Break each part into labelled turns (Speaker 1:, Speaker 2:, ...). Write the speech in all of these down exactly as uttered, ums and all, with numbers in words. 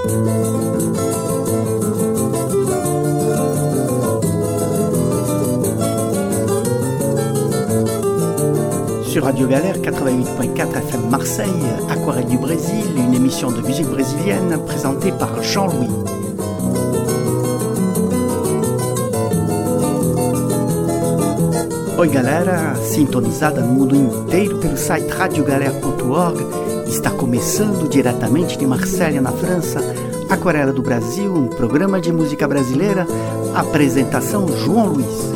Speaker 1: Sur Radio Galère quatre-vingt-huit point quatre F M Marseille, Aquarelle du Brésil, une émission de musique brésilienne présentée par Jean-Louis. Oi galera, sintonizada no mundo inteiro pelo site radio galera ponto org, está começando diretamente de Marselha, na França, Aquarela do Brasil, um programa de música brasileira, apresentação João Luiz.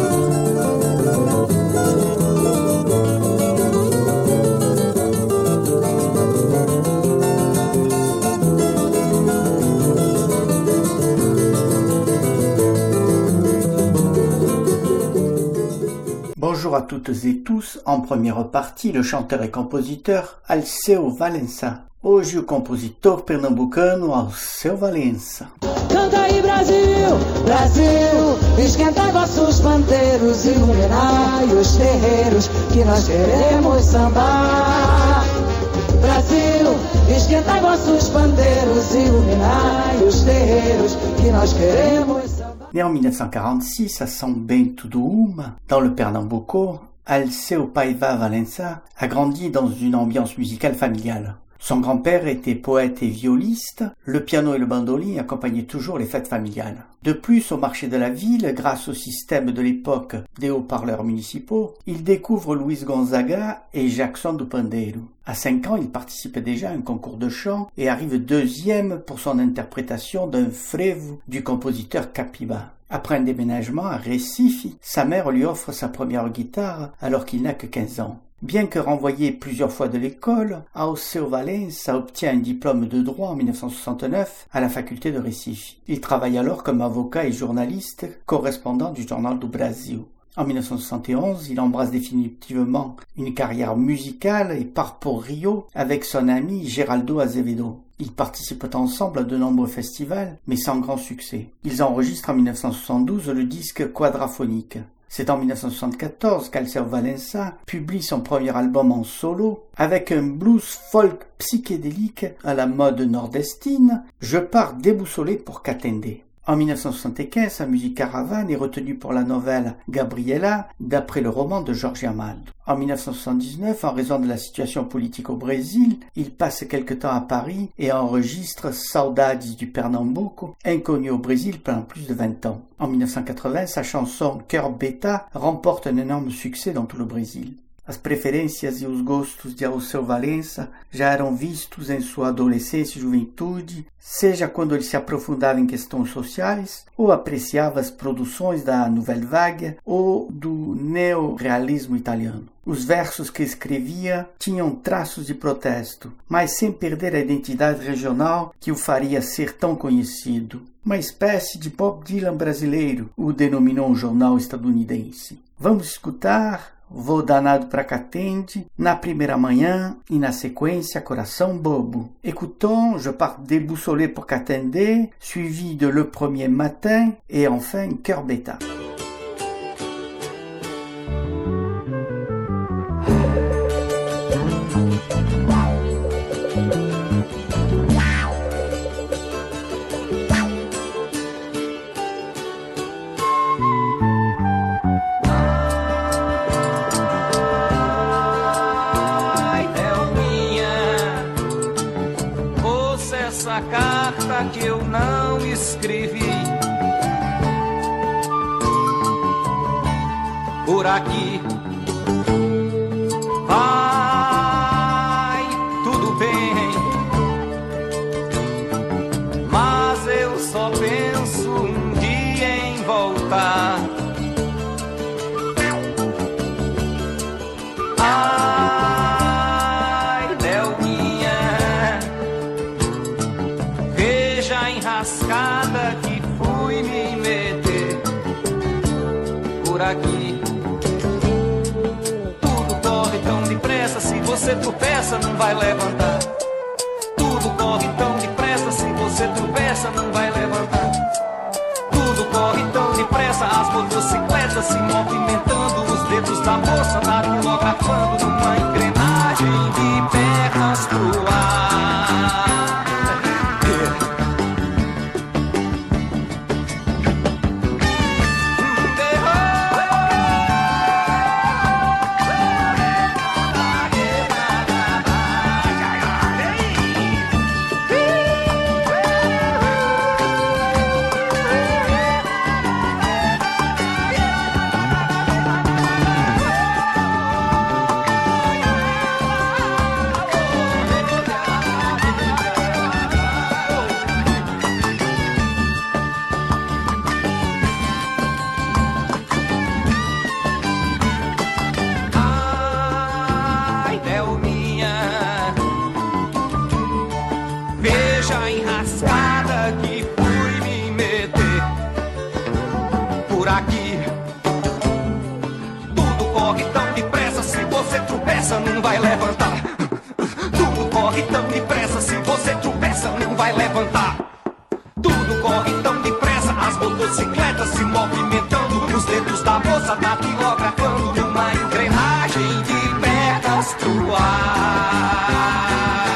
Speaker 1: Bonjour à toutes et tous, en première partie, le chanteur et compositeur Alceu Valença. Hoje o compositor pernambucano Alceu Valença.
Speaker 2: Canta aí Brasil, Brasil, esquenta vossos pandeiros, iluminai os terreiros, que nós queremos sambar. Brasil, esquenta vossos pandeiros, iluminai os terreiros, que nós queremos sambar.
Speaker 1: Né en dix-neuf cent quarante-six à São Bento do Uma, dans le Pernambuco, Alceu Paiva Valença a grandi dans une ambiance musicale familiale. Son grand-père était poète et violiste, le piano et le bandoline accompagnaient toujours les fêtes familiales. De plus, au marché de la ville, grâce au système de l'époque des haut-parleurs municipaux, il découvre Luis Gonzaga et Jackson do Pandeiro. À cinq ans, il participe déjà à un concours de chant et arrive deuxième pour son interprétation d'un frevo du compositeur Capiba. Après un déménagement à Recife, sa mère lui offre sa première guitare alors qu'il n'a que quinze ans. Bien que renvoyé plusieurs fois de l'école, Alceu Valença obtient un diplôme de droit en dix-neuf cent soixante-neuf à la faculté de Recife. Il travaille alors comme avocat et journaliste, correspondant du Jornal do Brasil. En dix-neuf cent soixante et onze, il embrasse définitivement une carrière musicale et part pour Rio avec son ami Geraldo Azevedo. Ils participent ensemble à de nombreux festivals, mais sans grand succès. Ils enregistrent en dix-neuf cent soixante-douze le disque Quadraphonique. C'est en dix-neuf cent soixante-quatorze qu'Alceu Valença publie son premier album en solo avec un blues folk psychédélique à la mode nordestine, Je pars déboussolé pour Catende. En dix-neuf cent soixante-quinze, sa musique Caravane est retenue pour la novelle Gabriela, d'après le roman de Jorge Amado. En dix-neuf cent soixante-dix-neuf, en raison de la situation politique au Brésil, il passe quelque temps à Paris et enregistre Saudades du Pernambuco, inconnu au Brésil pendant plus de vingt ans. En dix-neuf cent quatre-vingts, sa chanson Cœur Beta remporte un énorme succès dans tout le Brésil. As preferências e os gostos de Alceu Valença já eram vistos em sua adolescência e juventude, seja quando ele se aprofundava em questões sociais, ou apreciava as produções da Nouvelle Vague ou do neorrealismo italiano. Os versos que escrevia tinham traços de protesto, mas sem perder a identidade regional que o faria ser tão conhecido. Uma espécie de Bob Dylan brasileiro, o denominou um jornal estadunidense. Vamos escutar Vou danado pra Catende, Na primeira manhã e na sequência Coração Bobo. Écoutons Je pars déboussolé pour Catende, suivi de Le premier matin et enfin Cœur Beta.
Speaker 3: Que eu não escrevi por aqui. Vai tudo bem, mas eu só penso um dia em voltar. Ai, Delminha, veja a enrascada que fui me meter por aqui. Tudo corre tão depressa, se você tropeça não vai levantar. Tudo corre tão depressa, se você tropeça não vai levantar. Tudo corre tão depressa, as motocicletas se movimentando, os dedos da moça datilografando numa engrenagem de pernas pro ar. enrascada que fui me meter por aqui. Tudo corre tão depressa, se você tropeça não vai levantar. Tudo corre tão depressa, se você tropeça não vai levantar. Tudo corre tão depressa, as motocicletas se movimentando, os dedos da moça datilografando uma engrenagem de pernas pro ar.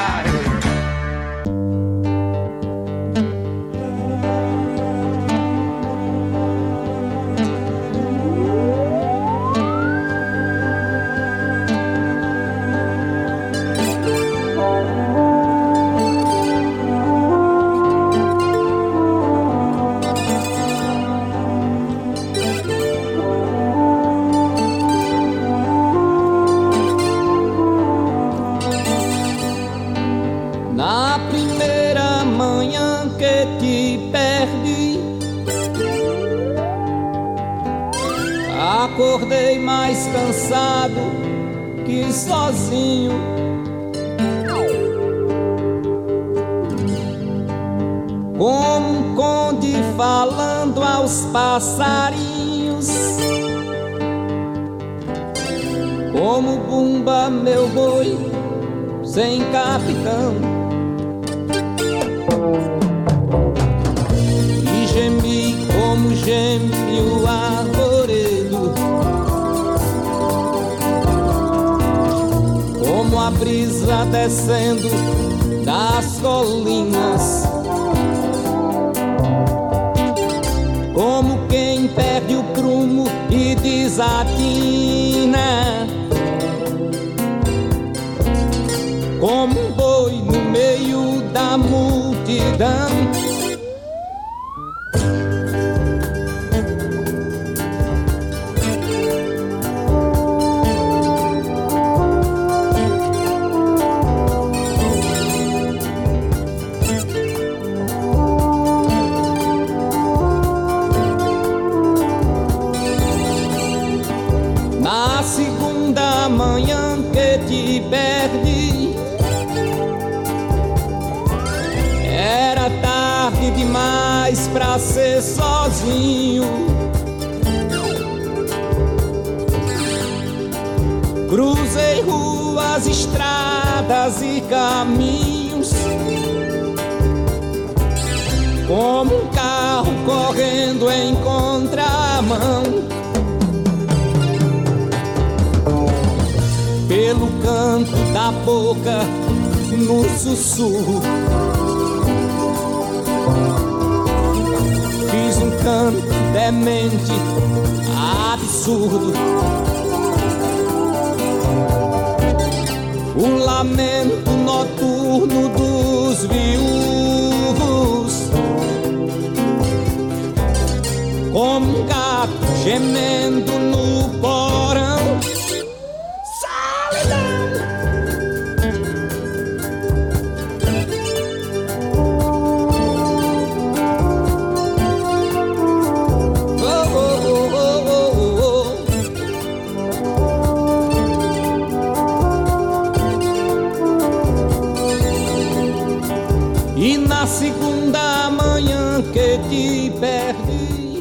Speaker 4: Acordei mais cansado que sozinho. Como um conde falando aos passarinhos. Como Bumba, meu boi, sem capitão. E gemi como geme o arvoredo, como a brisa descendo das colinas, como quem perde o prumo e desatina, como um boi no meio da multidão. Manhã que te perdi, era tarde demais pra ser sozinho. Cruzei ruas, estradas e caminhos, como um carro correndo em contramão. Pelo canto da boca, no sussurro, fiz um canto demente, absurdo. O lamento noturno dos viúvos, como um gato gemendo no porão. E na segunda manhã que te perdi,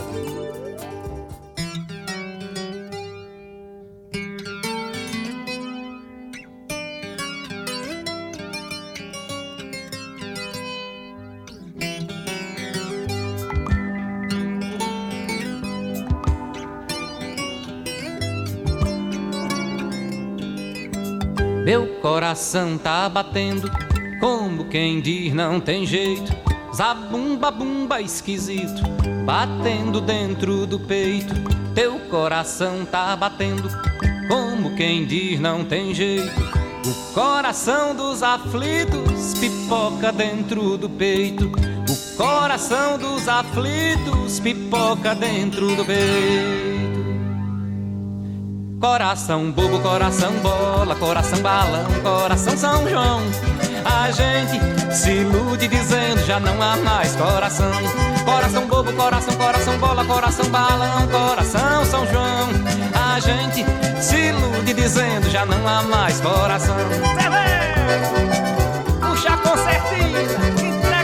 Speaker 5: meu coração tá batendo, como quem diz não tem jeito. Zabumba, bumba esquisito, batendo dentro do peito. Teu coração tá batendo, como quem diz não tem jeito. O coração dos aflitos pipoca dentro do peito. O coração dos aflitos pipoca dentro do peito. Coração bobo, coração bola, coração balão, coração São João. A gente se ilude dizendo já não há mais coração. Coração bobo, coração, coração bola, coração balão, coração São João. A gente se ilude dizendo já não há mais coração.
Speaker 3: Puxa a concertina,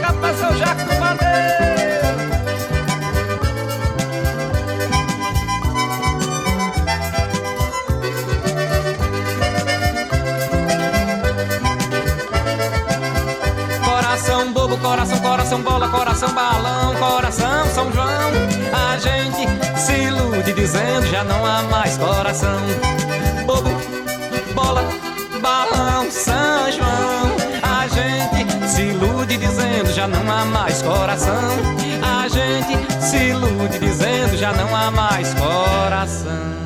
Speaker 5: coração, coração, bola, coração, balão, coração, São João. A gente se ilude dizendo já não há mais coração. Bobo, bola, balão, São João. A gente se ilude dizendo já não há mais coração. A gente se ilude dizendo já não há mais coração.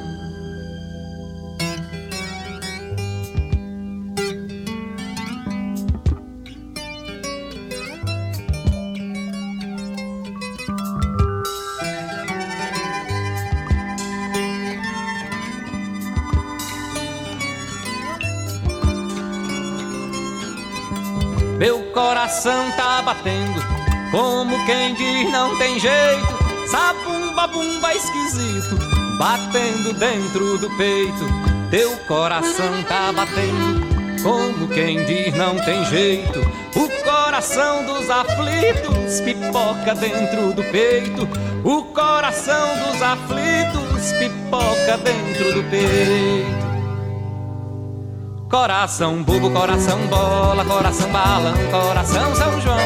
Speaker 5: Meu coração tá batendo, como quem diz não tem jeito. Sabumba, bumba esquisito, batendo dentro do peito. Teu coração tá batendo, como quem diz não tem jeito. O coração dos aflitos pipoca dentro do peito. O coração dos aflitos pipoca dentro do peito. Coração bobo, coração bola, coração balão, coração São João.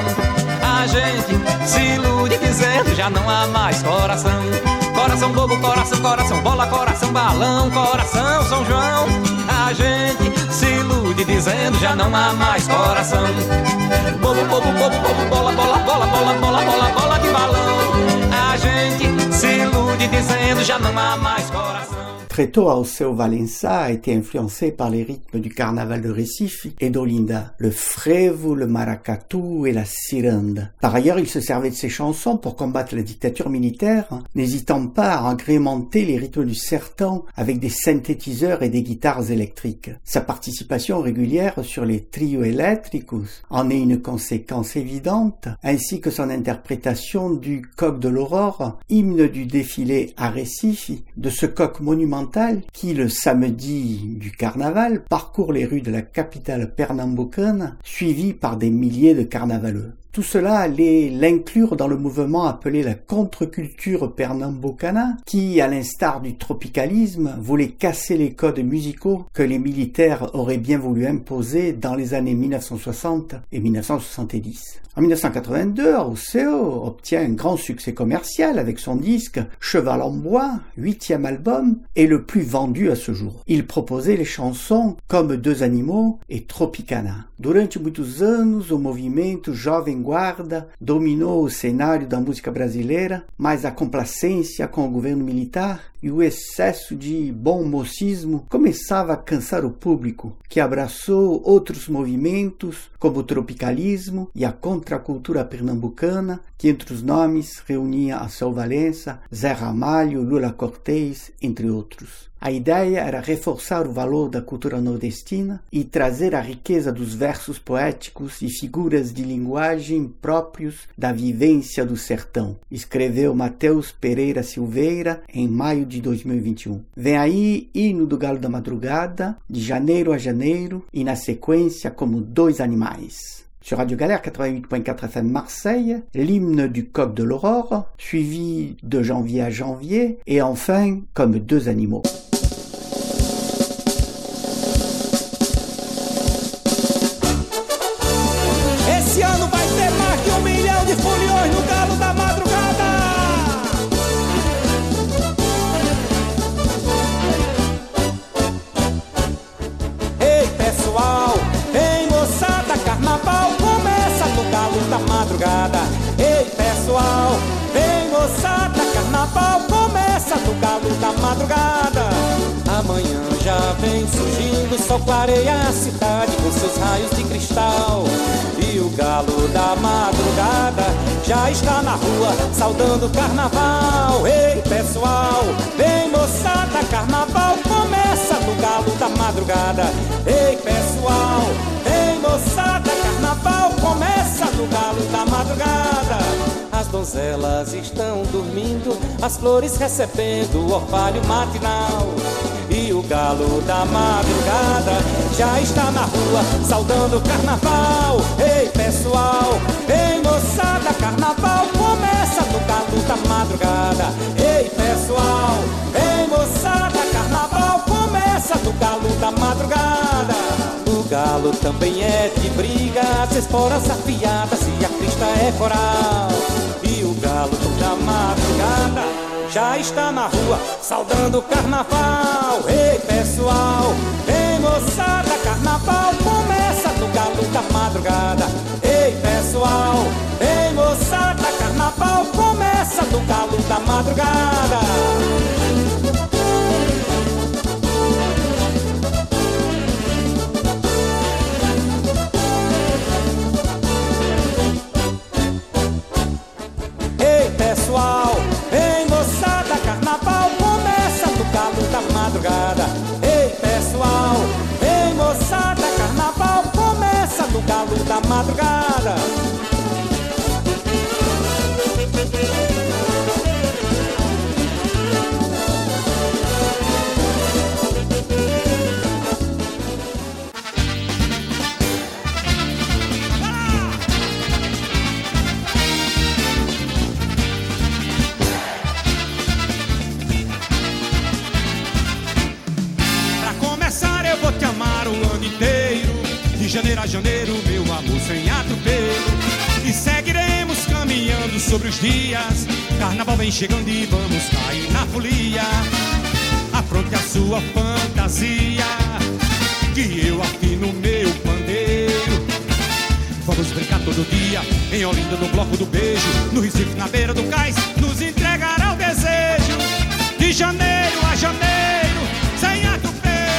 Speaker 5: A gente se ilude dizendo já não há mais coração. Coração bobo, coração, coração bola, coração balão, coração São João. A gente se ilude dizendo já não há mais coração. Bobo, bobo, bobo, bobo, bola, bola, bola, bola, bola, bola, bola de balão. A gente se ilude dizendo já não há mais coração.
Speaker 1: Très tôt, Alceu Valença a été influencé par les rythmes du carnaval de Recife et d'Olinda, le frevo, le maracatu et la ciranda. Par ailleurs, il se servait de ses chansons pour combattre la dictature militaire, n'hésitant pas à agrémenter les rythmes du sertão avec des synthétiseurs et des guitares électriques. Sa participation régulière sur les trios eléctricos en est une conséquence évidente, ainsi que son interprétation du Coq de l'Aurore, hymne du défilé à Recife, de ce coq monumental qui, le samedi du carnaval, parcourt les rues de la capitale pernambucane, suivi par des milliers de carnavaleux. Tout cela allait l'inclure dans le mouvement appelé la contre-culture pernambucana, qui, à l'instar du tropicalisme, voulait casser les codes musicaux que les militaires auraient bien voulu imposer dans les années mille neuf cent soixante et mille neuf cent soixante-dix. En mille neuf cent quatre-vingt-deux, Alceu obtient un grand succès commercial avec son disque Cheval en bois, huitième album, et le plus vendu à ce jour. Il proposait les chansons Comme deux animaux et Tropicana. Durante muitos anos, o movimento Jovem Guarda dominou o cenário da música brasileira, mas a complacência com o governo militar e o excesso de bom mocismo começava a cansar o público, que abraçou outros movimentos, como o tropicalismo e a contracultura pernambucana, que entre os nomes reunia Alceu Valença, Zé Ramalho, Lula Cortés, entre outros. A ideia era reforçar o valor da cultura nordestina e trazer a riqueza dos versos poéticos e figuras de linguagem próprios da vivência do sertão, escreveu Mateus Pereira Silveira em maio de dois mil e vinte e um. Vem aí Hino do Galo da Madrugada, de janeiro a janeiro, e na sequência Como Dois Animais. Sur Radio Galère quatre-vingt-huit point quatre F M Marseille, l'hymne du Coq de l'Aurore, suivi de janvier à janvier, et enfin Comme Deux Animaux.
Speaker 4: Esse ano vai ter mais de um milhão de foliões no Galo da Madrugada. Ei, pessoal, ei, moçada, carnaval começa no Galo da Madrugada. Ei, pessoal, ei, moçada, carnaval começa no Galo da Madrugada. Amanhã já vem surgindo, sol clareia a cidade com seus raios de cristal. E o Galo da Madrugada já está na rua saudando o carnaval. Ei, pessoal, vem moçada, carnaval começa no Galo da Madrugada. Ei, pessoal, vem moçada, carnaval começa no Galo da Madrugada. As donzelas estão dormindo, as flores recebendo o orvalho matinal. E o Galo da Madrugada já está na rua saudando o carnaval. Ei, pessoal, ei, moçada, carnaval começa no Galo da Madrugada. Ei, pessoal, ei, moçada, carnaval começa no Galo da Madrugada. O Galo galo também é de briga, as esporas afiadas e a crista é coral. E o galo da madrugada já está na rua, saudando o carnaval. Ei, pessoal, ei, moçada, carnaval começa no galo da madrugada. Ei, pessoal, ei, moçada, carnaval começa no galo da madrugada. Ei, pessoal, ei, moçada, carnaval começa no galo da madrugada. Ei, pessoal, ei, moçada, carnaval começa no galo da madrugada. De janeiro a janeiro, meu amor sem atropelo. E seguiremos caminhando sobre os dias. Carnaval vem chegando e vamos cair na folia. Apronte a sua fantasia, que eu afino meu pandeiro. Vamos brincar todo dia em Olinda, no bloco do beijo. No Recife, na beira do cais, nos entregará o desejo. De janeiro a janeiro, sem atropelo.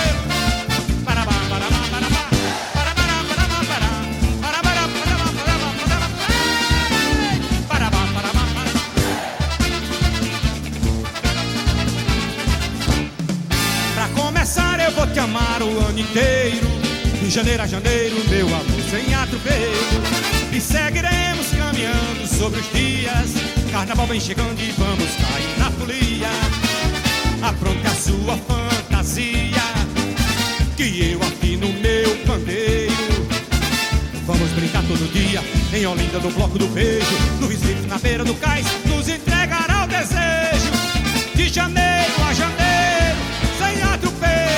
Speaker 4: Vou te amar o ano inteiro, de janeiro a janeiro, meu amor sem atropelo. E seguiremos caminhando sobre os dias. Carnaval vem chegando e vamos cair na folia. Apronte a sua fantasia, que eu afino meu pandeiro. Vamos brincar todo dia em Olinda, no bloco do beijo. No Recife, na beira do cais, nos entregará o desejo. De janeiro a janeiro, sem atropelo.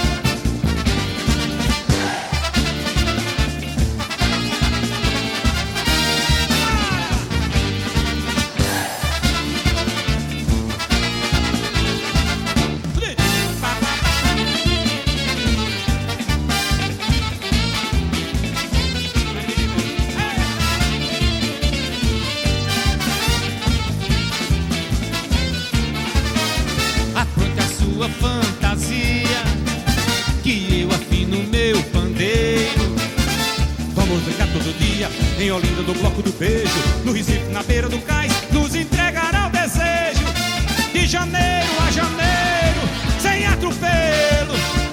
Speaker 4: Fantasia, que eu afino meu pandeiro. Vamos brincar todo dia em Olinda, no bloco do beijo. No Recife, na beira do cais, nos entregará o desejo. De janeiro a janeiro, sem atropelo.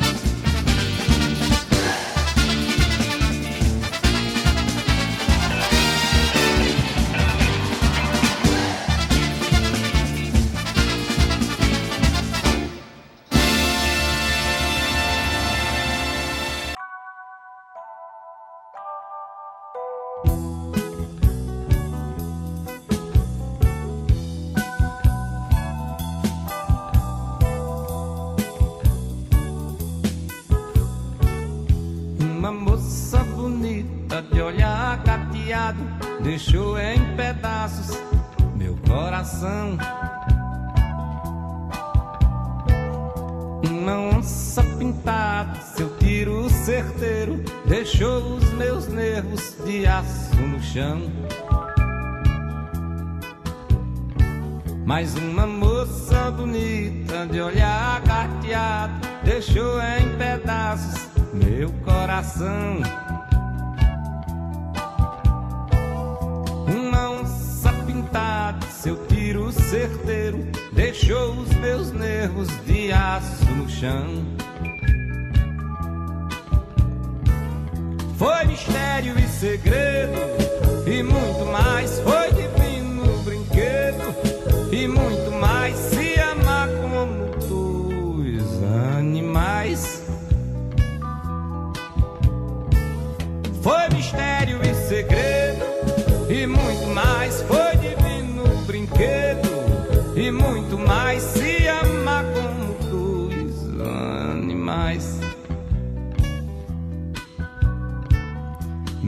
Speaker 4: Deixou em pedaços meu coração. Uma onça pintada, seu tiro certeiro, deixou os meus nervos de aço no chão. Mais uma moça bonita de olhar carteado, deixou em pedaços meu coração. Uma onça pintada, seu tiro certeiro, deixou os meus nervos de aço no chão. Foi mistério e segredo, e muito mais. Foi divino brinquedo, e muito mais. Se amar como dois animais. Foi mistério e segredo, e muito mais. Foi divino brinquedo, e muito mais. Se amar como dois animais.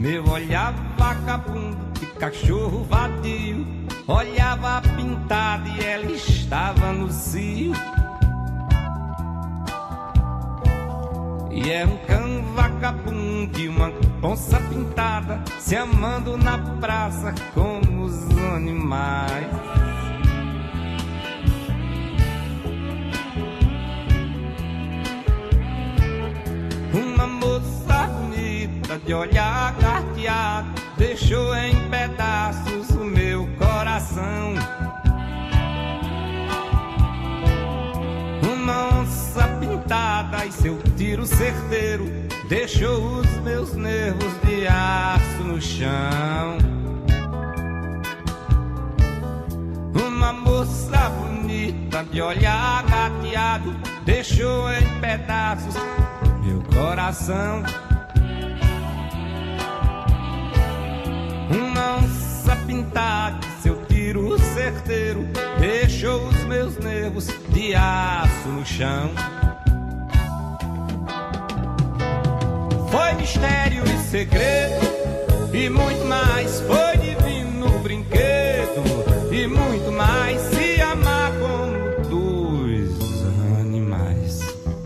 Speaker 5: meu olhar vagabundo de cachorro vadio, olhava pintada e ela estava no cio. E é um cão vagabundo e uma onça pintada, se amando na praça como os animais. Uma moça bonita de olhar carteado deixou em pedaços o meu coração. Uma onça pintada e seu tiro certeiro deixou os meus nervos de aço no chão. Uma moça bonita de olhar gateado deixou em pedaços meu coração. Uma onça pintada e seu tiro certeiro deixou os meus nervos de aço no chão. Foi mistério e segredo e muito mais, foi divino brinquedo e muito mais, se amar como dois animais.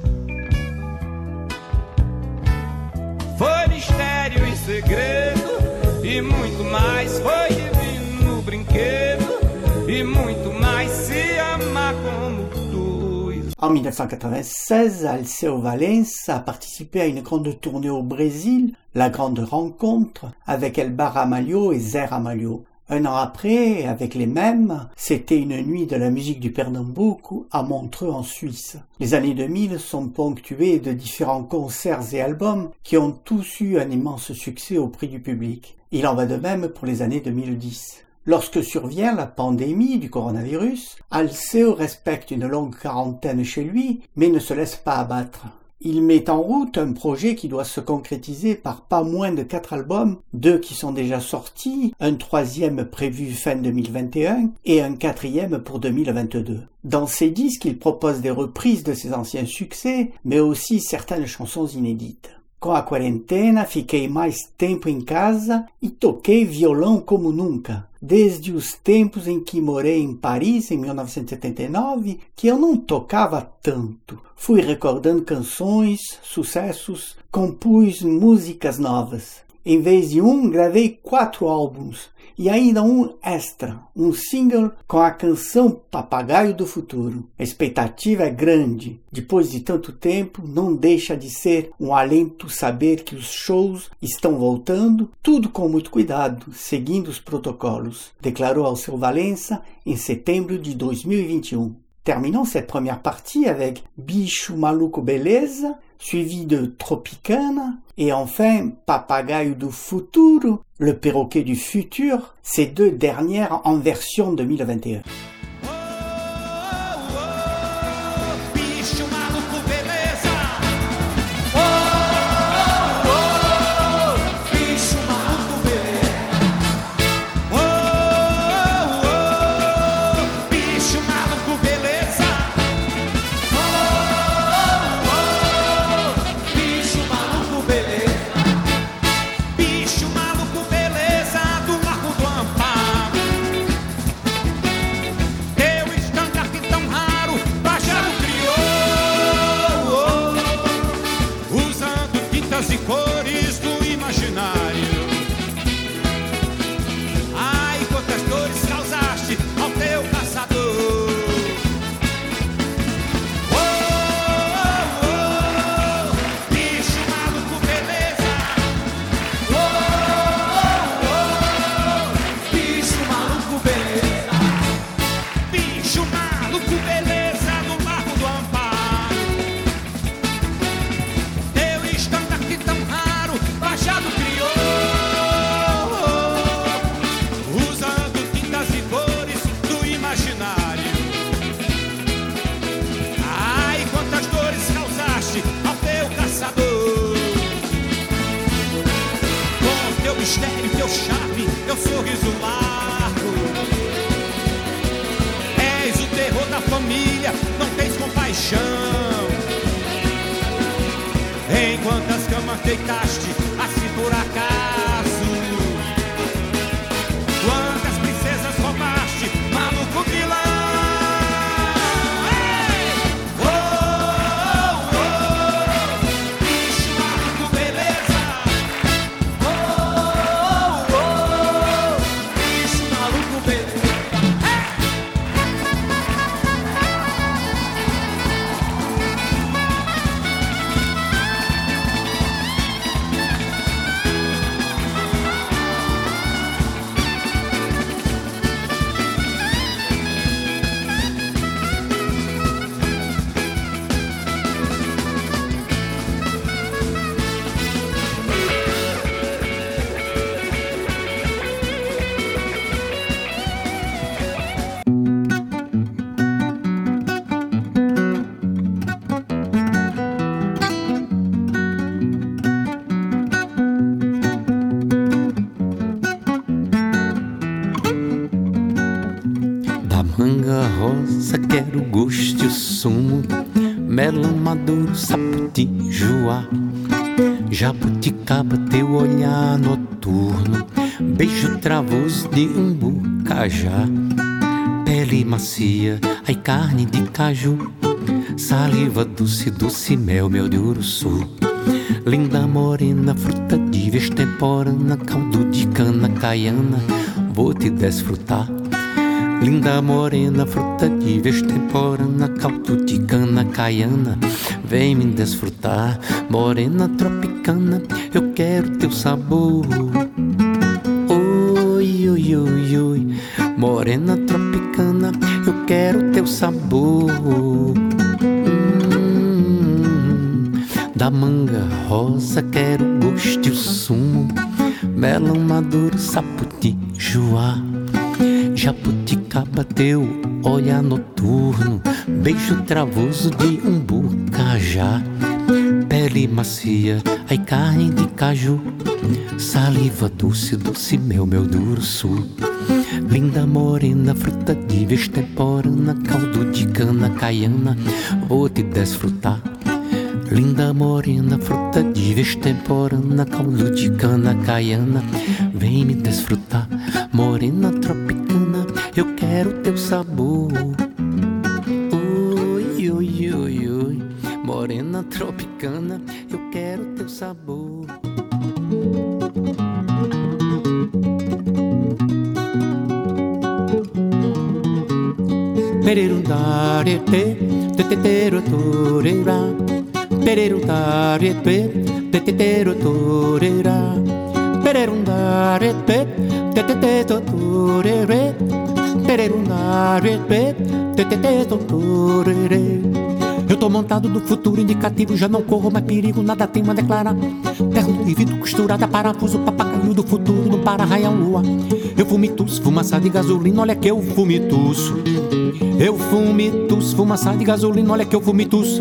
Speaker 5: Foi mistério e segredo e muito mais, foi divino brinquedo e muito mais, se amar como dois.
Speaker 1: En mille neuf cent quatre-vingt-seize, Alceu Valença a participé à une grande tournée au Brésil, la Grande Rencontre, avec Elba Ramalho et Zé Ramalho. Un an après, avec les mêmes, c'était une nuit de la musique du Pernambouco à Montreux en Suisse. Les années deux mille sont ponctuées de différents concerts et albums qui ont tous eu un immense succès auprès du public. Il en va de même pour les années deux mille dix. Lorsque survient la pandémie du coronavirus, Alceu respecte une longue quarantaine chez lui, mais ne se laisse pas abattre. Il met en route un projet qui doit se concrétiser par pas moins de quatre albums, deux qui sont déjà sortis, un troisième prévu fin deux mille vingt et un et un quatrième pour deux mille vingt-deux. Dans ces disques, il propose des reprises de ses anciens succès, mais aussi certaines chansons inédites. Com a quarentena, fiquei mais tempo em casa e toquei violão como nunca. Desde os tempos em que morei em Paris, em mil novecentos e setenta e nove, que eu não tocava tanto. Fui recordando canções, sucessos, compus músicas novas. Em vez de um, gravei quatro álbuns e ainda um extra, um single com a canção Papagaio do Futuro. A expectativa é grande. Depois de tanto tempo, não deixa de ser um alento saber que os shows estão voltando, tudo com muito cuidado, seguindo os protocolos, declarou Alceu Valença em setembro de dois mil e vinte e um. Terminons cette première partie avec Bicho Maluco Beleza, suivi de Tropicana, et enfin Papagaio do Futuro, le perroquet du futur, ces deux dernières en version deux mille vingt et un.
Speaker 4: Mistério, teu charme, teu sorriso largo. És o terror da família, não tens compaixão. Em quantas camas deitaste, assim por acaso?
Speaker 6: manga rosa, quero gosto e o sumo, melão maduro, sapoti, joá, jabuticaba, teu olhar noturno, beijo travoso de umbu, cajá, pele macia, ai carne de caju, saliva doce, doce mel, mel de uruçu, linda morena, fruta de extemporânea, caldo de cana caiana, vou te desfrutar. Linda morena, fruta de extemporânea, caldo de cana caiana, vem me desfrutar. Morena tropicana, eu quero teu sabor. Oi, oi, oi, oi. Morena tropicana, eu quero teu sabor. Hum, da manga rosa quero gosto e o sumo, melão maduro, sapoti, joá, jabuticaba, teu olhar noturno, beijo travoso de umbu, cajá, pele macia, ai carne de caju, saliva doce, doce mel, mel do uruçu, linda morena, fruta de extemporânea, caldo de cana caiana, vou te desfrutar. Linda morena, fruta de extemporânea, caldo de cana caiana, vem me desfrutar. Morena tropicana, eu quero teu sabor. Oi, oi, oi, oi. Morena tropicana, eu quero teu sabor. Pererundarete, teteterotorera, pererundarete, teteterotorera, pererundarete, teteterotorere, pererundarete, teteterotorere. Eu tô montado no futuro indicativo, já não corro mais perigo, nada tenho a declarar. Terno de vidro costurada, parafuso, papagaio do futuro, no para-raio lua. Eu fumituço, fumaça de gasolina, olha que eu fumituço. Eu fumituço, fumaça de gasolina, olha que eu fumituço.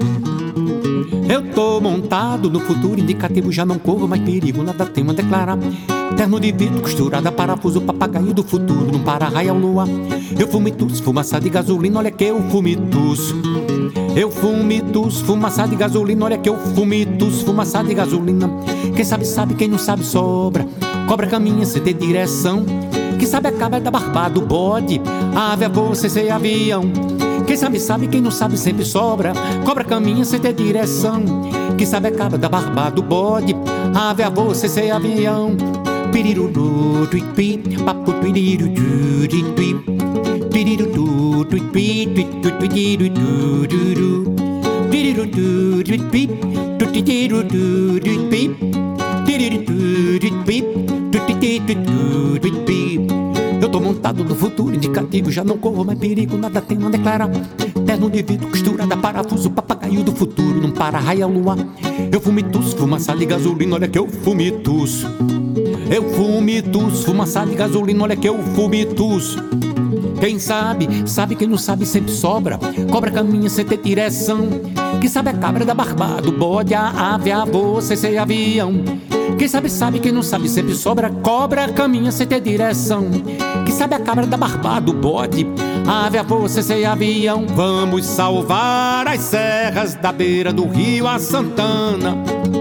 Speaker 6: Eu tô montado no futuro indicativo, já não corro mais perigo, nada tenho a declarar. Terno de vidro costurada, parafuso, papagaio do futuro, no para-raio lua. Eu fumituço, fumaça de gasolina, olha que eu fumituço. Eu fumituço, fumaça de gasolina, olha que eu fumituço, fumaça de gasolina. Quem sabe sabe, quem não sabe sobra. Cobra caminha sem ter direção. Quem sabe acaba da barbada do bode, a ave é você sem avião. Quem sabe sabe, quem não sabe sempre sobra. Cobra caminha sem ter direção. Quem sabe acaba da barbada do bode, a ave é você sem avião. Pirirudu, tuipi, papo pirirudu, tuipi. Pirirudu, tuipi, tuipi, pirirudu, pirirudu, tuipi, tutirudu, tuipi. Pirirudu, tuipi, tutirudu, tuipi. Eu tô montado no futuro indicativo, já não corro mais perigo, nada tenho a declarar. Terno de vidro costurada, parafuso, papagaio do futuro, num para-raio lua. Eu fumituço, fumaça de gasolina, olha que eu fumituço. Eu fumituço, fumaça de gasolina, olha que eu fumituço. Quem sabe, sabe, quem não sabe sempre sobra. Cobra caminha sem ter direção. Quem sabe a cabra da barbada, o bode, a ave, a você sem avião. Quem sabe sabe, quem não sabe sempre sobra. Cobra caminha sem ter direção. Quem sabe a cabra da barbada, o bode, a ave, a você sem avião. Vamos salvar as serras da beira do rio a Santana.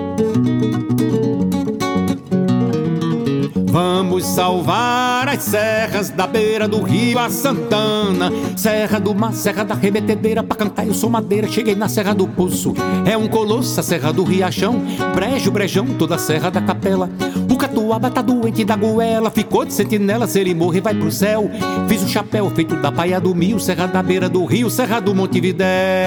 Speaker 6: Vamos salvar as serras da beira do rio a Santana. Serra do Mar, Serra da Remetedeira, pra cantar eu sou madeira. Cheguei na Serra do Poço, é um colosso, a Serra do Riachão. Brejo, brejão, toda a Serra da Capela. O catuaba tá doente da goela, ficou de sentinela, se ele morrer vai pro céu. Fiz o chapéu feito da paia do Mil, Serra da beira do rio, Serra do Montevidéu.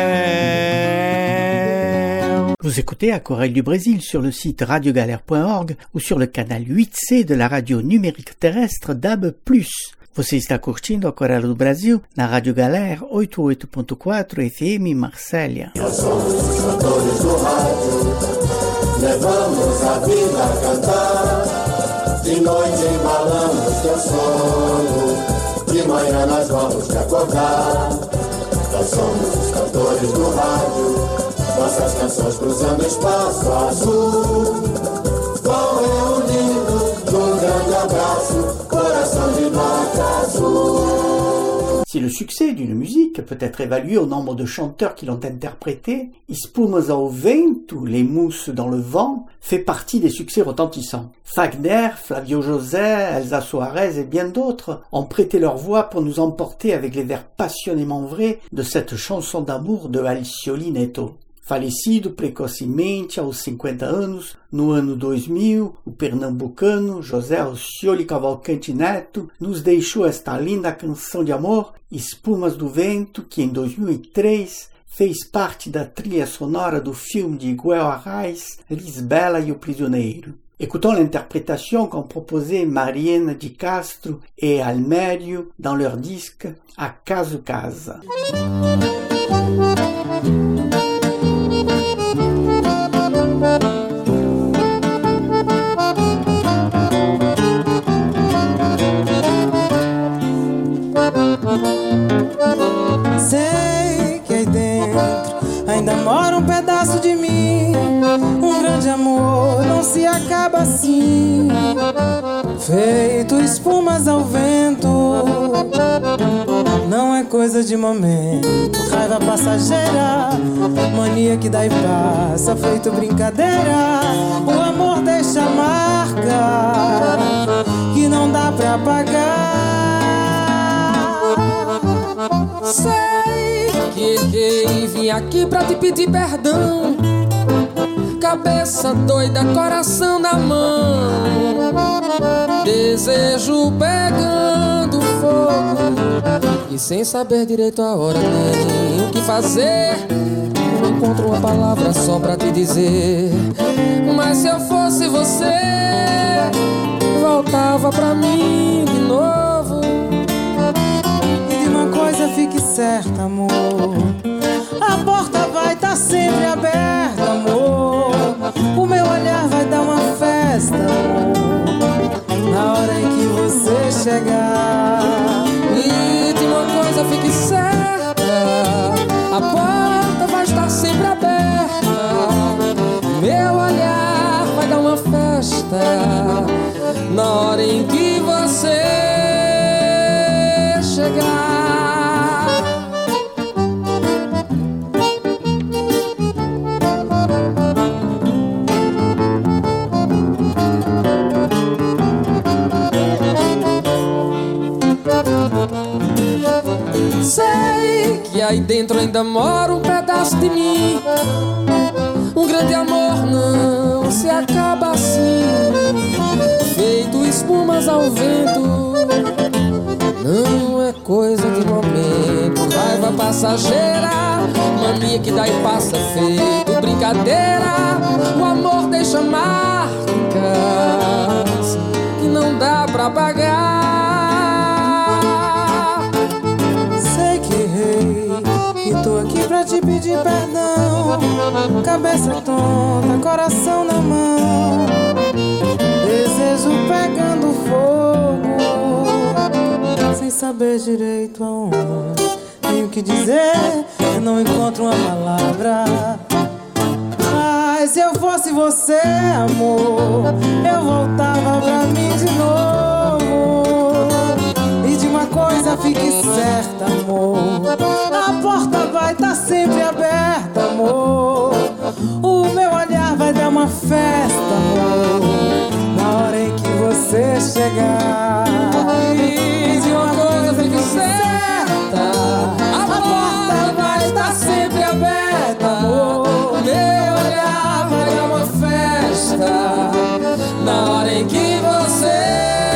Speaker 1: Vous écoutez Aquarelle du Brésil sur le site radio galère point org ou sur le canal huit C de la radio numérique terrestre D A B plus. Você está curtindo Aquarelle do Brasil na Rádio Galère oitenta e oito ponto quatro F M Marsella.
Speaker 7: Nós somos os cantores do rádio, levamos a vida a cantar. De noite embalamos teu sono, de manhã nós vamos te acordar. Nós somos os cantores do rádio, nossas canções cruzando espaço azul, vão reunindo num grande abraço, coração de nota azul.
Speaker 1: Si le succès d'une musique peut être évalué au nombre de chanteurs qui l'ont interprété, Espumas ao vento, les mousses dans le vent, fait partie des succès retentissants. Fagner, Flavio José, Elsa Soares et bien d'autres ont prêté leur voix pour nous emporter avec les vers passionnément vrais de cette chanson d'amour de Alcioli Neto. Falecido precocemente aos cinquenta anos, no ano dois mil, o pernambucano José Alcioli Cavalcante Neto nos deixou esta linda canção de amor, Espumas do Vento, que em dois mil e três fez parte da trilha sonora do filme de Guel Arraes, Lisbela e o Prisioneiro. Écoutons l'interprétation qu'ont proposée Mariana Di Castro et Almério dans leur disque Acaso Casa.
Speaker 8: Sei que aí dentro ainda mora um pedaço de mim. Um grande amor não se acaba assim, feito espumas ao vento. Não é coisa de momento, raiva passageira, mania que dá e passa, feito brincadeira. O amor deixa marca que não dá pra apagar.
Speaker 9: Sei que errei, vim aqui pra te pedir perdão. Cabeça doida, coração na mão, desejo pegando fogo e sem saber direito a hora nem o que fazer. Não encontro uma palavra só pra te dizer, mas se eu fosse você, voltava pra mim de novo.
Speaker 8: E de uma coisa fique certa, amor, a porta vai estar sempre aberta, amor. O meu olhar vai dar uma festa, amor, na hora em que você chegar.
Speaker 9: E de uma coisa fique certa, a porta vai estar sempre aberta. Meu olhar vai dar uma festa na hora em que você chegar. Sei que aí dentro ainda mora um pedaço de mim. Um grande amor não se acaba assim, feito espumas ao vento. Não é coisa de momento, raiva passageira, mania que dá e passa, feito brincadeira. O amor deixa marcas que não dá pra apagar.
Speaker 8: E tô aqui pra te pedir perdão. Cabeça tonta, coração na mão, desejo pegando fogo, sem saber direito aonde tenho que dizer. Eu não encontro uma palavra, mas se eu fosse você, amor, eu voltava pra mim de novo. E de uma coisa fique certa, amor, a porta vai estar sempre aberta, amor. O meu olhar vai dar uma festa, amor, na hora em que você chegar.
Speaker 9: E de uma coisa fique certa, a porta vai estar sempre aberta, amor. O meu olhar vai dar uma festa na hora em que você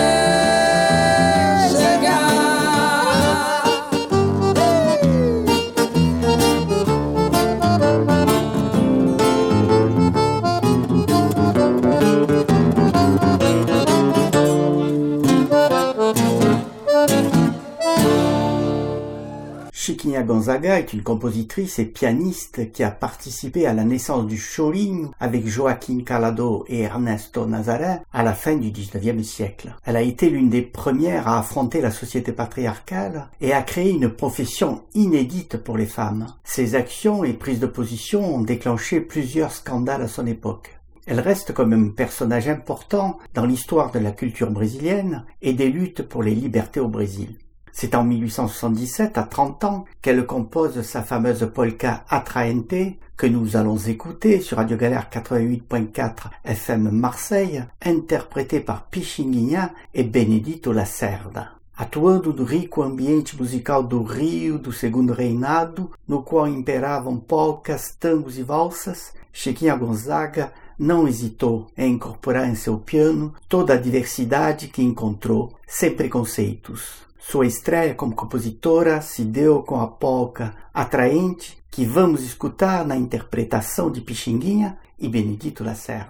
Speaker 1: Chiquinha Gonzaga est une compositrice et pianiste qui a participé à la naissance du chorinho avec Joaquín Calado et Ernesto Nazaré à la fin du dix-neuvième siècle. Elle a été l'une des premières à affronter la société patriarcale et a créé une profession inédite pour les femmes. Ses actions et prises de position ont déclenché plusieurs scandales à son époque. Elle reste comme un personnage important dans l'histoire de la culture brésilienne et des luttes pour les libertés au Brésil. C'est en mille huit cent soixante-dix-sept, à trente ans, qu'elle compose sa fameuse polka Attraente, que nous allons écouter sur Radio Galère quatre-vingt-huit virgule quatre F M Marseille, interprétée par Pixinguinha et Benedito Lacerda. Atuando do rico ambiente musical do Rio do Segundo Reinado, no qual imperavam polcas, tangos e valsas, Chiquinha Gonzaga não hesitou em incorporar em seu piano toda a diversidade que encontrou, sem preconceitos. Sua estreia como compositora se deu com a polca Atraente, que vamos escutar na interpretação de Pixinguinha e Benedito Lacerda.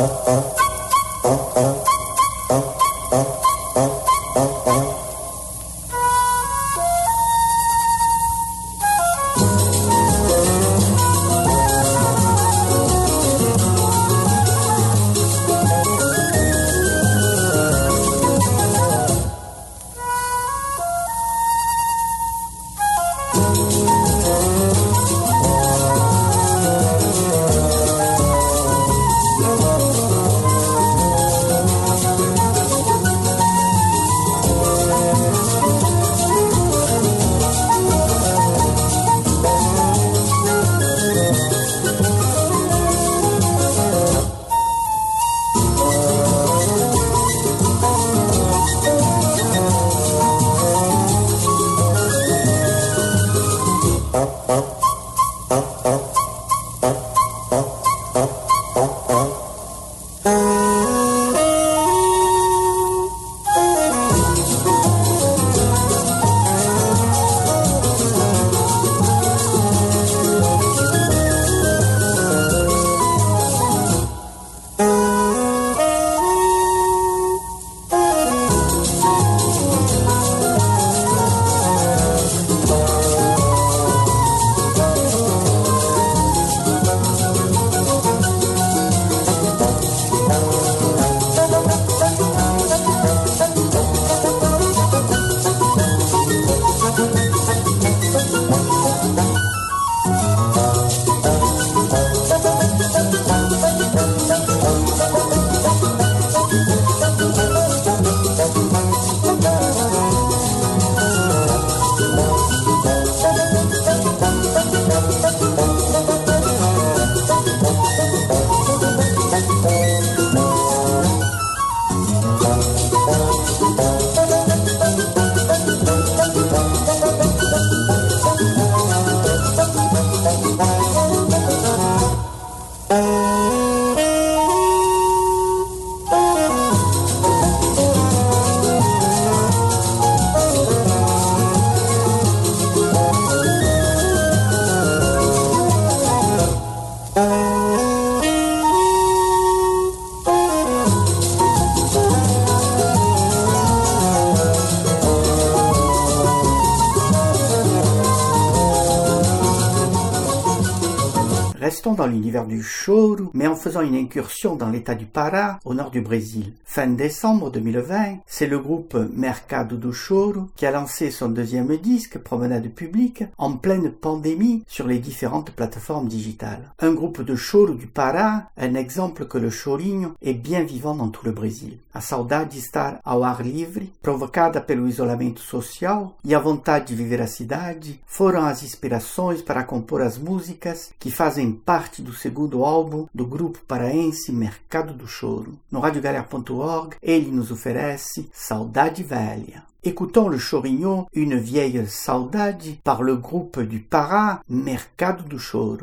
Speaker 1: Restons dans l'univers du choro, mais en faisant une incursion dans l'état du Pará, au nord du Brésil. Fin décembre deux mille vingt, c'est le groupe Mercado do Choro qui a lancé son deuxième disque, Promenade publique, en pleine pandémie sur les différentes plateformes digitales. Un groupe de choro du Pará, un exemple que le chorinho est bien vivant dans tout le Brésil. A saudade de estar ao ar livre, provocada pelo isolamento social e a vontade de viver a cidade, foram as inspirações para compor as músicas que fazem parte do segundo álbum do grupo paraense Mercado do Choro. No radio galère ponto org, ele nos oferece Saudade Velha. Écoutons le chorinho Une vieille saudade par le groupe du Pará Mercado do Choro.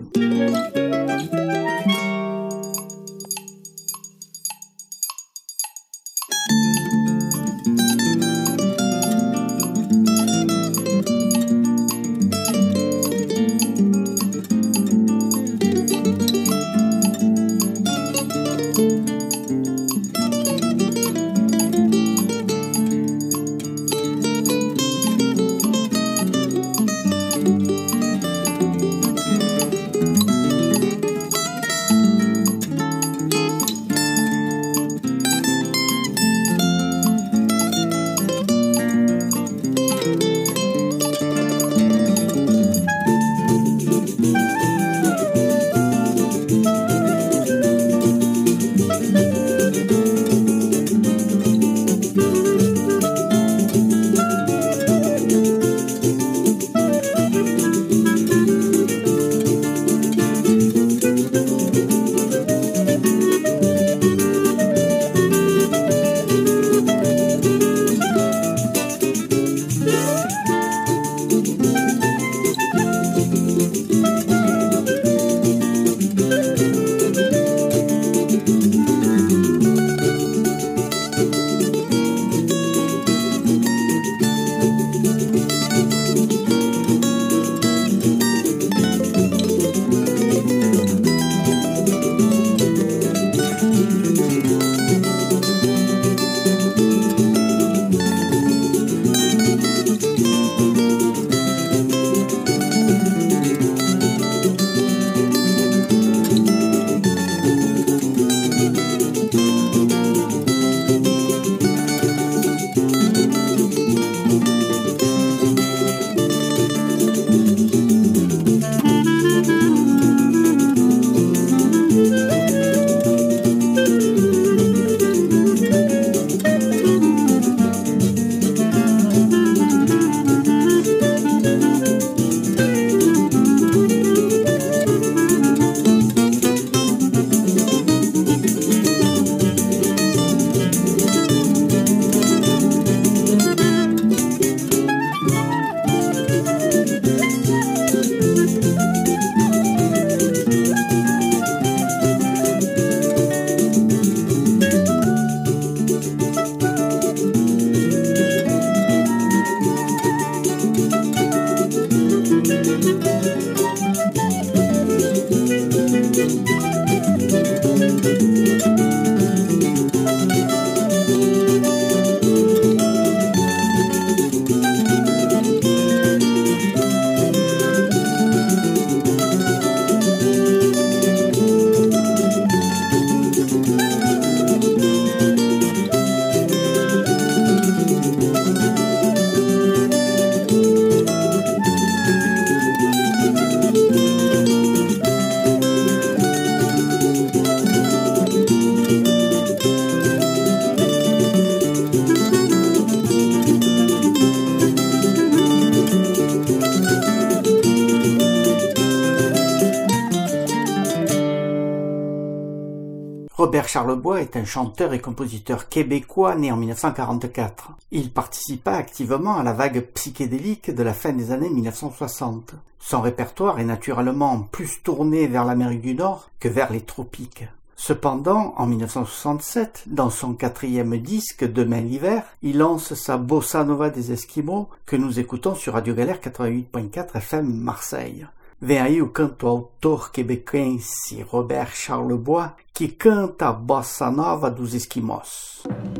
Speaker 1: Robert Charlebois est un chanteur et compositeur québécois né en mille neuf cent quarante-quatre. Il participa activement à la vague psychédélique de la fin des années mille neuf cent soixante. Son répertoire est naturellement plus tourné vers l'Amérique du Nord que vers les tropiques. Cependant, en mille neuf cent soixante-sept, dans son quatrième disque Demain l'hiver, il lance sa Bossa Nova des Esquimaux que nous écoutons sur Radio Galère quatre-vingt-huit point quatre F M Marseille. Vem aí o canto-autor quebequense Robert Charlebois que canta a Bossa Nova dos Esquimós.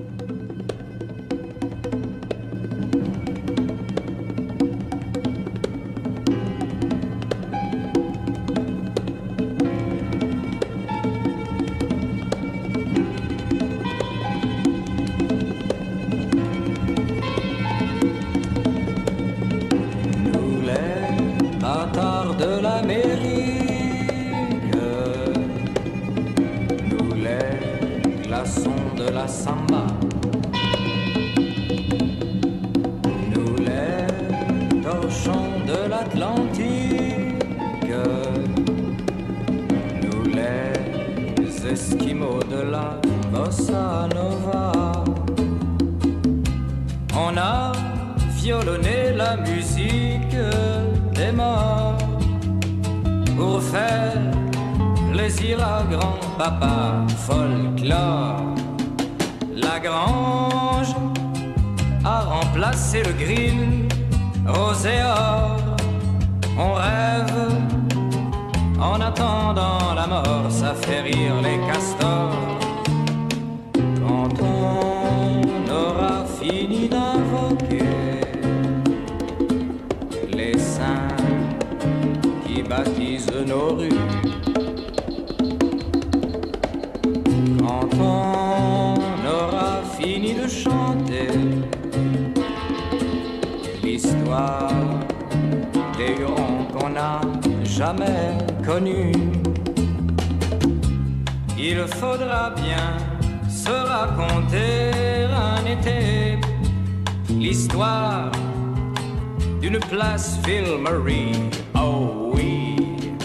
Speaker 3: De l'Amérique, nous les glaçons de la samba, nous les torchons de l'Atlantique, nous les Esquimaux de la Bossa Nova. On a violonné la musique des morts pour faire plaisir à grand-papa folklore. La grange a remplacé le grill, rose et or. On rêve en attendant la mort, ça fait rire les castors. Quand on aura fini d'invoquer les saints qui baptisent nos rues, quand on aura fini de chanter l'histoire des Hurons qu'on n'a jamais connus, il faudra bien se raconter un été l'histoire d'une place Ville-Marie. Oh oui,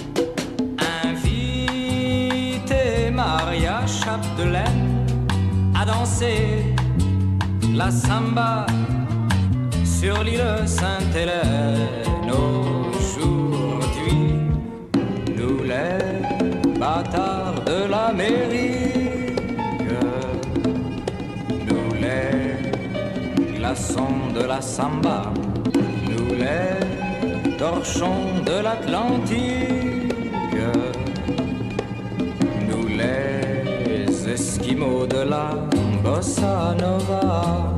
Speaker 3: inviter Maria Chapdelaine à danser la samba sur l'île Sainte-Hélène. Aujourd'hui, nous les bâtards de l'Amérique, nous les glaçons de la samba, nous les torchons de l'Atlantique, nous les Esquimaux de la Bossa Nova.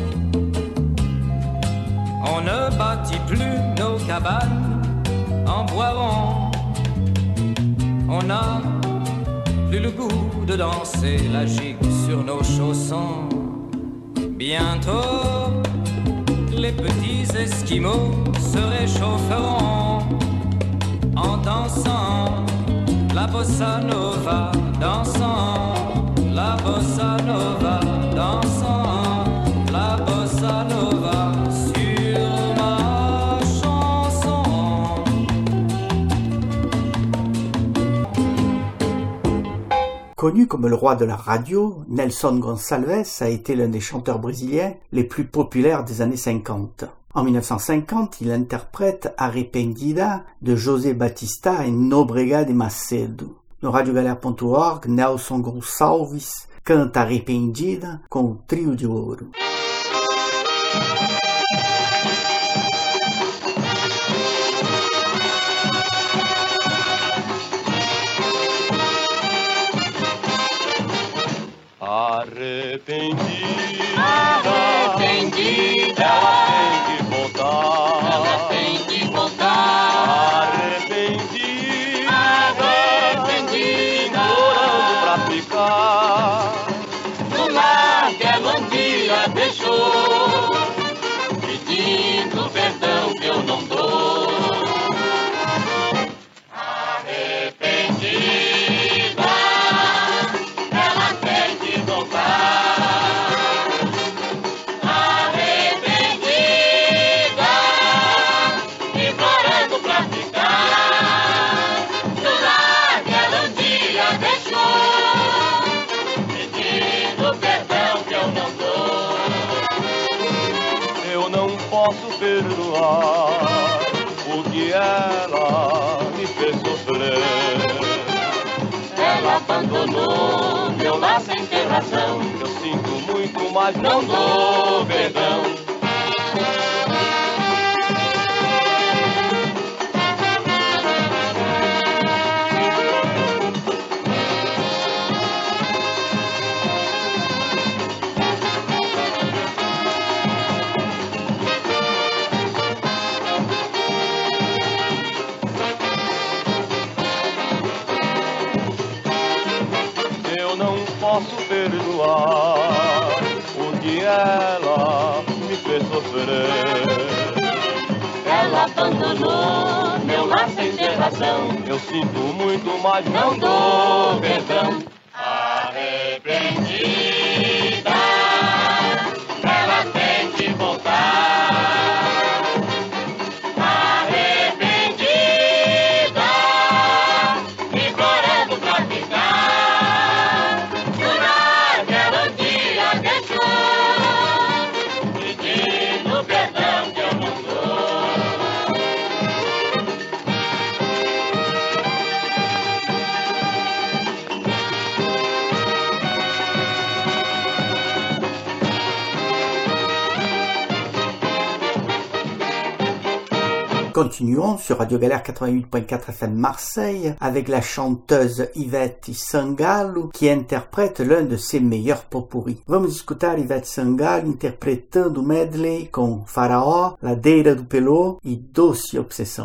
Speaker 3: On ne bâtit plus nos cabanes en bois rond, on n'a plus le goût de danser la gigue sur nos chaussons. Bientôt, les petits Esquimaux se réchaufferont en dansant la Bossa Nova, dansant la Bossa Nova, dansant la Bossa Nova sur ma chanson.
Speaker 1: Connu comme le roi de la radio, Nelson Gonçalves a été l'un des chanteurs brésiliens les plus populaires des années cinquante. En mille neuf cent cinquante, il interprète Arrependida de José Batista et Nóbrega de Macedo. No radio galera ponto org, Nelson Gonçalves canta Arrependida com o Trio de Ouro.
Speaker 10: Arrependida, arrependida, ela tem que voltar, ela tem que voltar. Arrependida, arrependida, implorando pra ficar no lar que ela um dia deixou, pedindo perdoar o que ela me fez sofrer.
Speaker 11: Ela abandonou meu lar sem ter razão.
Speaker 10: Eu sinto muito, mas não dou perdão. Posso perdoar o que ela me fez sofrer.
Speaker 11: Ela abandonou meu lar sem ter razão.
Speaker 10: Eu sinto muito, mas não dou perdão.
Speaker 11: Arrependida, ela tem que voltar. Arrependida, implorando pra ficar.
Speaker 1: Continuons sur Radio Galère quatre-vingt-huit point quatre F M Marseille avec la chanteuse Ivete Sangalo qui interprète l'un de ses meilleurs pot-pourris. Vamos escutar Ivete Sangalo interpretando o medley com Faraó, Ladeira do Pelô e Doce Obsessão.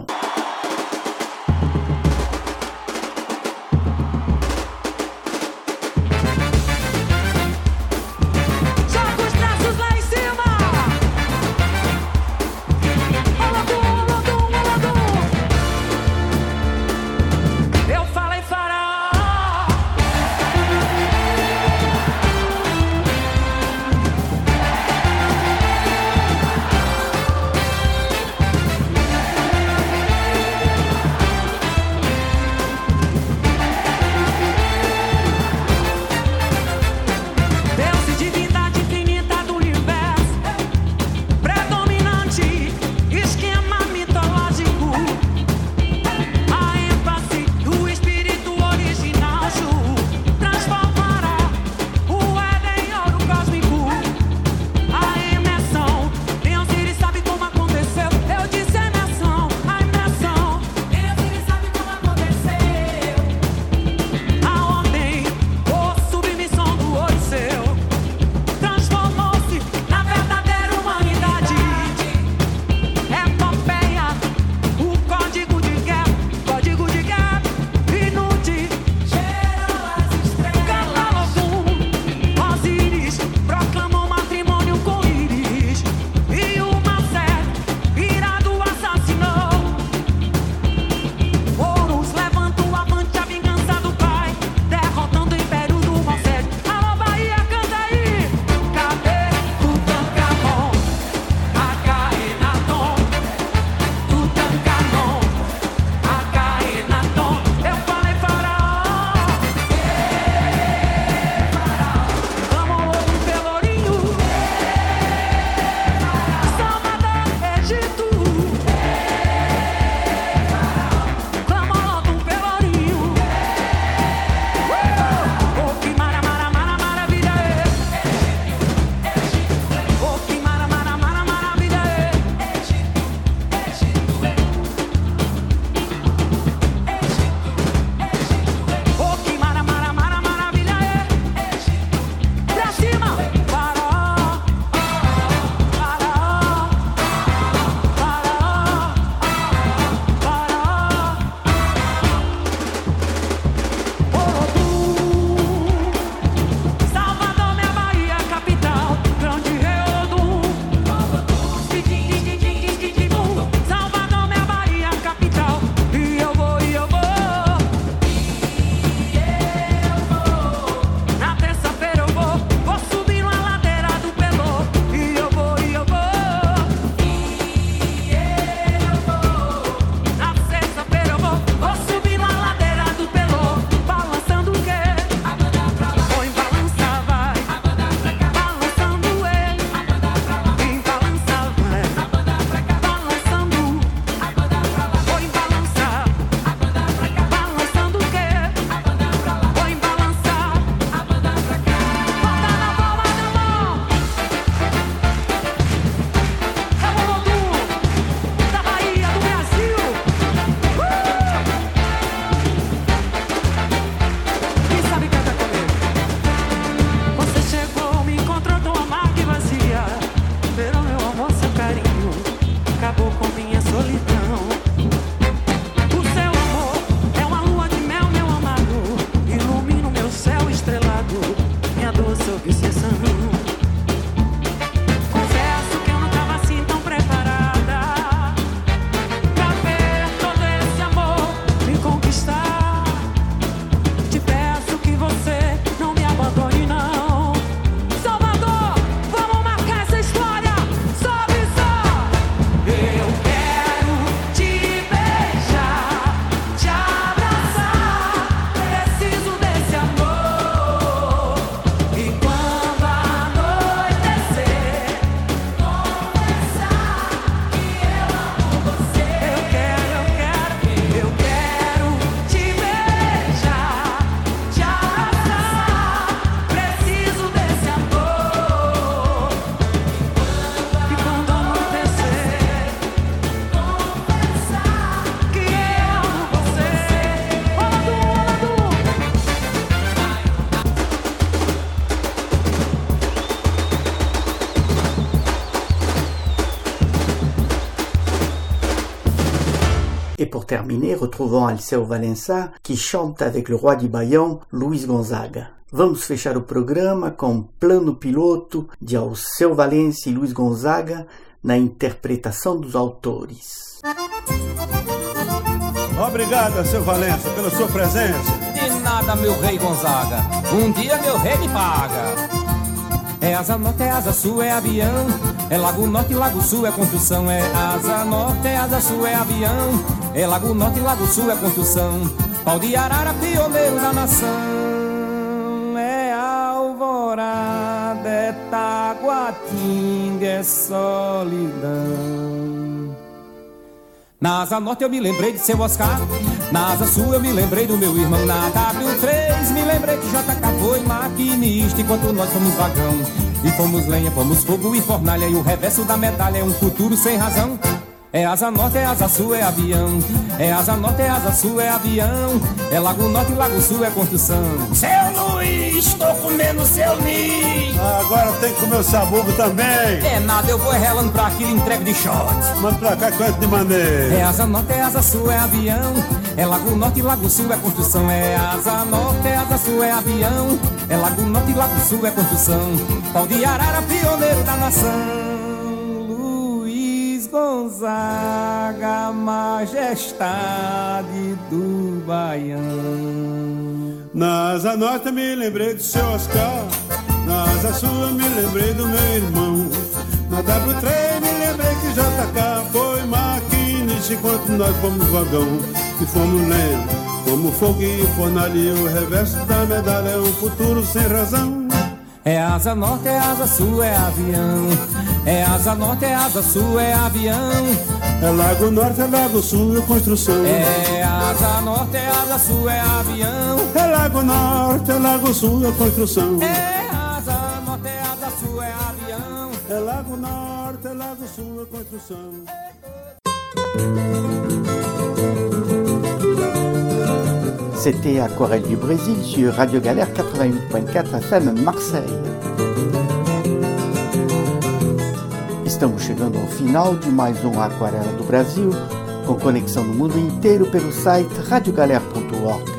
Speaker 1: Et pour terminer, retrouvons Alceu Valença, qui chante avec le roi de Baião, Luiz Gonzaga. Vamos fechar o programa com Plano Piloto de Alceu Valença e Luiz Gonzaga na interpretação dos autores.
Speaker 12: Obrigado, Alceu Valença, pela sua presença.
Speaker 5: De nada, meu rei Gonzaga, um dia meu rei me paga. É asa norte, é asa sul, é avião. É lago norte, lago sul, é construção. É asa norte, é asa sul, é avião. É lago norte, lago sul, é construção. Pau de arara, pioneiro da nação. É alvorada, é taguatinga, é solidão. Na asa norte eu me lembrei de seu Oscar. Na asa sul eu me lembrei do meu irmão. Na W três me lembrei que J K foi maquinista enquanto nós fomos vagão. E fomos lenha, fomos fogo e fornalha. E o reverso da medalha é um futuro sem razão. É asa norte, é asa sul, é avião. É asa norte, é asa sul, é avião. É lago norte, lago sul, é construção. Seu Luiz, tô comendo seu ninho.
Speaker 12: Agora tem que comer o sabugo também.
Speaker 5: É nada, eu vou relando pra aquilo, entrego de shot.
Speaker 12: Manda pra cá, quanto de maneira.
Speaker 5: É asa norte, é asa sul, é avião. É lago norte, lago sul, é construção. É asa norte, é asa sul, é avião. É lago norte, lago sul, é construção. Pau de arara, pioneiro da nação. Gonzaga, majestade do Baião.
Speaker 12: Na asa norte eu me lembrei do seu Oscar. Na asa sul eu me lembrei do meu irmão. Na W três me lembrei que J K foi maquinista enquanto nós fomos vagão. E fomos lento, como fogo e fornalha. E o reverso da medalha é um futuro sem razão.
Speaker 5: É asa norte, é asa sul, é avião. É asa norte, é asa sul, é avião.
Speaker 12: É lago norte, é lago sul, é construção.
Speaker 5: É asa norte, é asa sul, é avião.
Speaker 12: É lago norte, é lago sul, é construção.
Speaker 5: É asa norte, é asa sul, é avião.
Speaker 12: É lago norte, é lago sul, é construção.
Speaker 1: C'était Aquarelle du Brésil sur Radio Galère quatre-vingt-huit point quatre F M Marseille. Estamos chegando ao final de mais um Aquarela do Brasil, com conexão no mundo inteiro pelo site radio galère point org.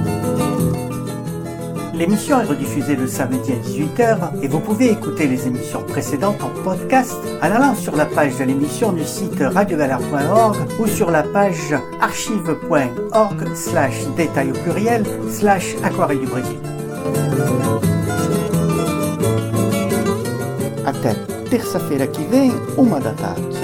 Speaker 1: L'émission est rediffusée le samedi à dix-huit heures et vous pouvez écouter les émissions précédentes en podcast en allant sur la page de l'émission du site radio galère point org ou sur la page archive point org slash détail au pluriel slash Aquarelle du Brésil. Até terça-feira que vem, uma da tarde.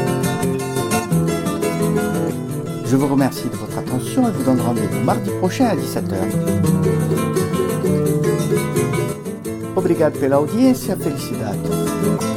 Speaker 1: Je vous remercie de votre attention et vous donne rendez-vous mardi prochain à dix-sept heures. Obrigado pela audiência, felicidade.